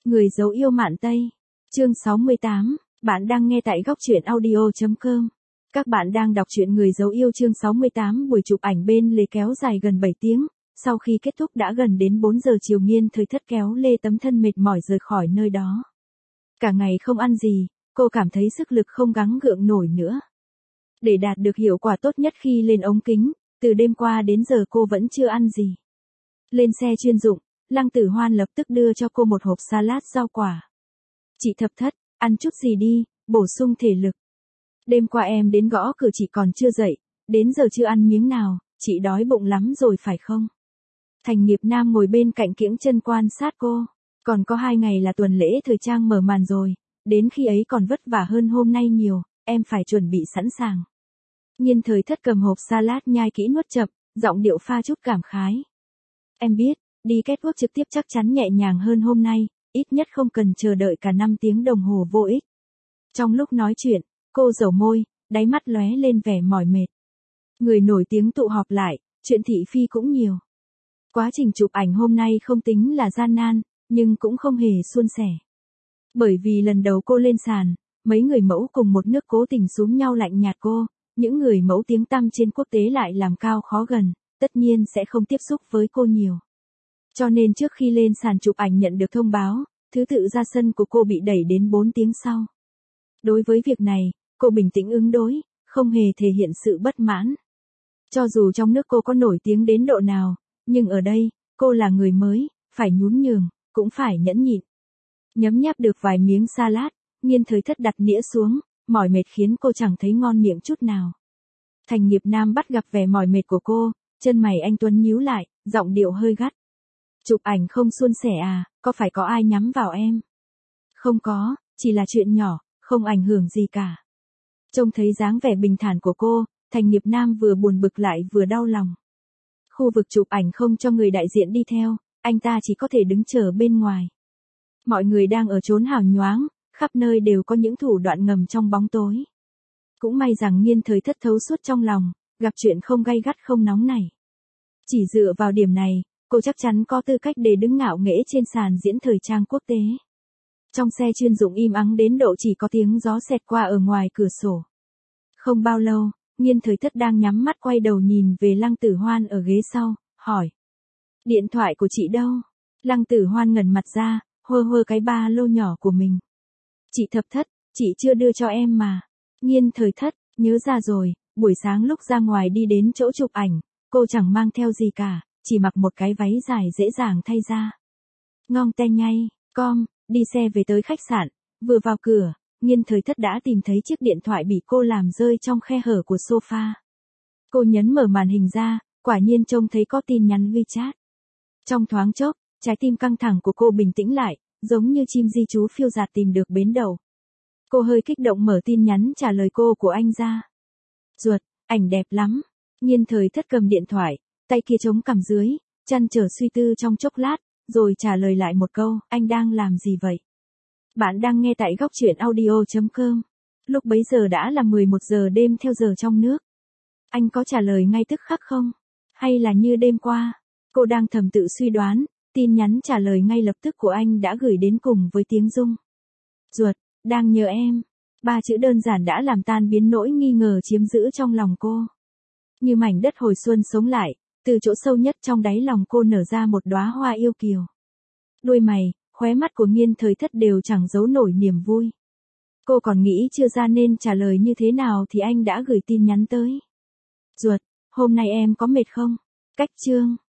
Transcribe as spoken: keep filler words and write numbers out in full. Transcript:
Người dấu yêu Mạn Tây. Chương sáu mươi tám, bạn đang nghe tại góc truyện audio chấm com. Các bạn đang đọc truyện Người dấu yêu chương sáu mươi tám. Buổi chụp ảnh bên Lê kéo dài gần bảy tiếng, sau khi kết thúc đã gần đến bốn giờ chiều. Nghiên Thời Thất kéo Lê tấm thân mệt mỏi rời khỏi nơi đó. Cả ngày không ăn gì, cô cảm thấy sức lực không gắng gượng nổi nữa. Để đạt được hiệu quả tốt nhất khi lên ống kính, từ đêm qua đến giờ cô vẫn chưa ăn gì. Lên xe chuyên dụng, Lăng Tử Hoan lập tức đưa cho cô một hộp salad rau quả. Chị Thập Thất, ăn chút gì đi, bổ sung thể lực. Đêm qua em đến gõ cửa chị còn chưa dậy, đến giờ chưa ăn miếng nào, chị đói bụng lắm rồi phải không? Thành Nghiệp Nam ngồi bên cạnh kiễng chân quan sát cô. Còn có hai ngày là tuần lễ thời trang mở màn rồi, đến khi ấy còn vất vả hơn hôm nay nhiều, em phải chuẩn bị sẵn sàng. Nghiên Thời Thất cầm hộp salad nhai kỹ nuốt chậm, giọng điệu pha chút cảm khái. Em biết, đi catwalk trực tiếp chắc chắn nhẹ nhàng hơn hôm nay, ít nhất không cần chờ đợi cả năm tiếng đồng hồ vô ích. Trong lúc nói chuyện, cô dầu môi, đáy mắt lóe lên vẻ mỏi mệt. Người nổi tiếng tụ họp lại, chuyện thị phi cũng nhiều. Quá trình chụp ảnh hôm nay không tính là gian nan, nhưng cũng không hề suôn sẻ. Bởi vì lần đầu cô lên sàn, mấy người mẫu cùng một nước cố tình xúm nhau lạnh nhạt cô, những người mẫu tiếng tăm trên quốc tế lại làm cao khó gần, tất nhiên sẽ không tiếp xúc với cô nhiều. Cho nên trước khi lên sàn chụp ảnh nhận được thông báo, thứ tự ra sân của cô bị đẩy đến bốn tiếng sau. Đối với việc này, cô bình tĩnh ứng đối, không hề thể hiện sự bất mãn. Cho dù trong nước cô có nổi tiếng đến độ nào, nhưng ở đây, cô là người mới, phải nhún nhường, cũng phải nhẫn nhịn. Nhấm nháp được vài miếng salad, Nghiên Thời Thất đặt nĩa xuống, mỏi mệt khiến cô chẳng thấy ngon miệng chút nào. Thành Nghiệp Nam bắt gặp vẻ mỏi mệt của cô, chân mày anh tuấn nhíu lại, giọng điệu hơi gắt. Chụp ảnh không suôn sẻ à, có phải có ai nhắm vào em? Không có, chỉ là chuyện nhỏ, không ảnh hưởng gì cả. Trông thấy dáng vẻ bình thản của cô, Thành Nghiệp Nam vừa buồn bực lại vừa đau lòng. Khu vực chụp ảnh không cho người đại diện đi theo, anh ta chỉ có thể đứng chờ bên ngoài. Mọi người đang ở chốn hào nhoáng, khắp nơi đều có những thủ đoạn ngầm trong bóng tối. Cũng may rằng Nghiên Thời Thất thấu suốt trong lòng, gặp chuyện không gay gắt không nóng nảy. Chỉ dựa vào điểm này, cô chắc chắn có tư cách để đứng ngạo nghễ trên sàn diễn thời trang quốc tế. Trong xe chuyên dụng im ắng đến độ chỉ có tiếng gió xẹt qua ở ngoài cửa sổ. Không bao lâu, Nghiên Thời Thất đang nhắm mắt quay đầu nhìn về Lăng Tử Hoan ở ghế sau, hỏi. Điện thoại của chị đâu? Lăng Tử Hoan ngẩng mặt ra, hơ hơ cái ba lô nhỏ của mình. Chị Thập Thất, chị chưa đưa cho em mà. Nghiên Thời Thất, nhớ ra rồi, buổi sáng lúc ra ngoài đi đến chỗ chụp ảnh, cô chẳng mang theo gì cả, chỉ mặc một cái váy dài dễ dàng thay ra. Ngong te ngay, com, đi xe về tới khách sạn, vừa vào cửa, Nghiên Thời Thất đã tìm thấy chiếc điện thoại bị cô làm rơi trong khe hở của sofa. Cô nhấn mở màn hình ra, quả nhiên trông thấy có tin nhắn WeChat. Trong thoáng chốc, trái tim căng thẳng của cô bình tĩnh lại, giống như chim di trú phiêu dạt tìm được bến đậu. Cô hơi kích động mở tin nhắn trả lời cô của anh ra. Ruột, ảnh đẹp lắm. Nghiên Thời Thất cầm điện thoại, tay kia chống cằm dưới, chăn trở suy tư trong chốc lát, rồi trả lời lại một câu, anh đang làm gì vậy? Bạn đang nghe tại góc truyện audio chấm com. Lúc bấy giờ đã là mười một giờ đêm theo giờ trong nước. Anh có trả lời ngay tức khắc không? Hay là như đêm qua? Cô đang thầm tự suy đoán, tin nhắn trả lời ngay lập tức của anh đã gửi đến cùng với tiếng rung. Ruột, đang nhớ em. Ba chữ đơn giản đã làm tan biến nỗi nghi ngờ chiếm giữ trong lòng cô. Như mảnh đất hồi xuân sống lại, từ chỗ sâu nhất trong đáy lòng cô nở ra một đóa hoa yêu kiều. Đuôi mày, khóe mắt của Nghiên Thời Thất đều chẳng giấu nổi niềm vui. Cô còn nghĩ chưa ra nên trả lời như thế nào thì anh đã gửi tin nhắn tới. Ruột, hôm nay em có mệt không? Cách chương.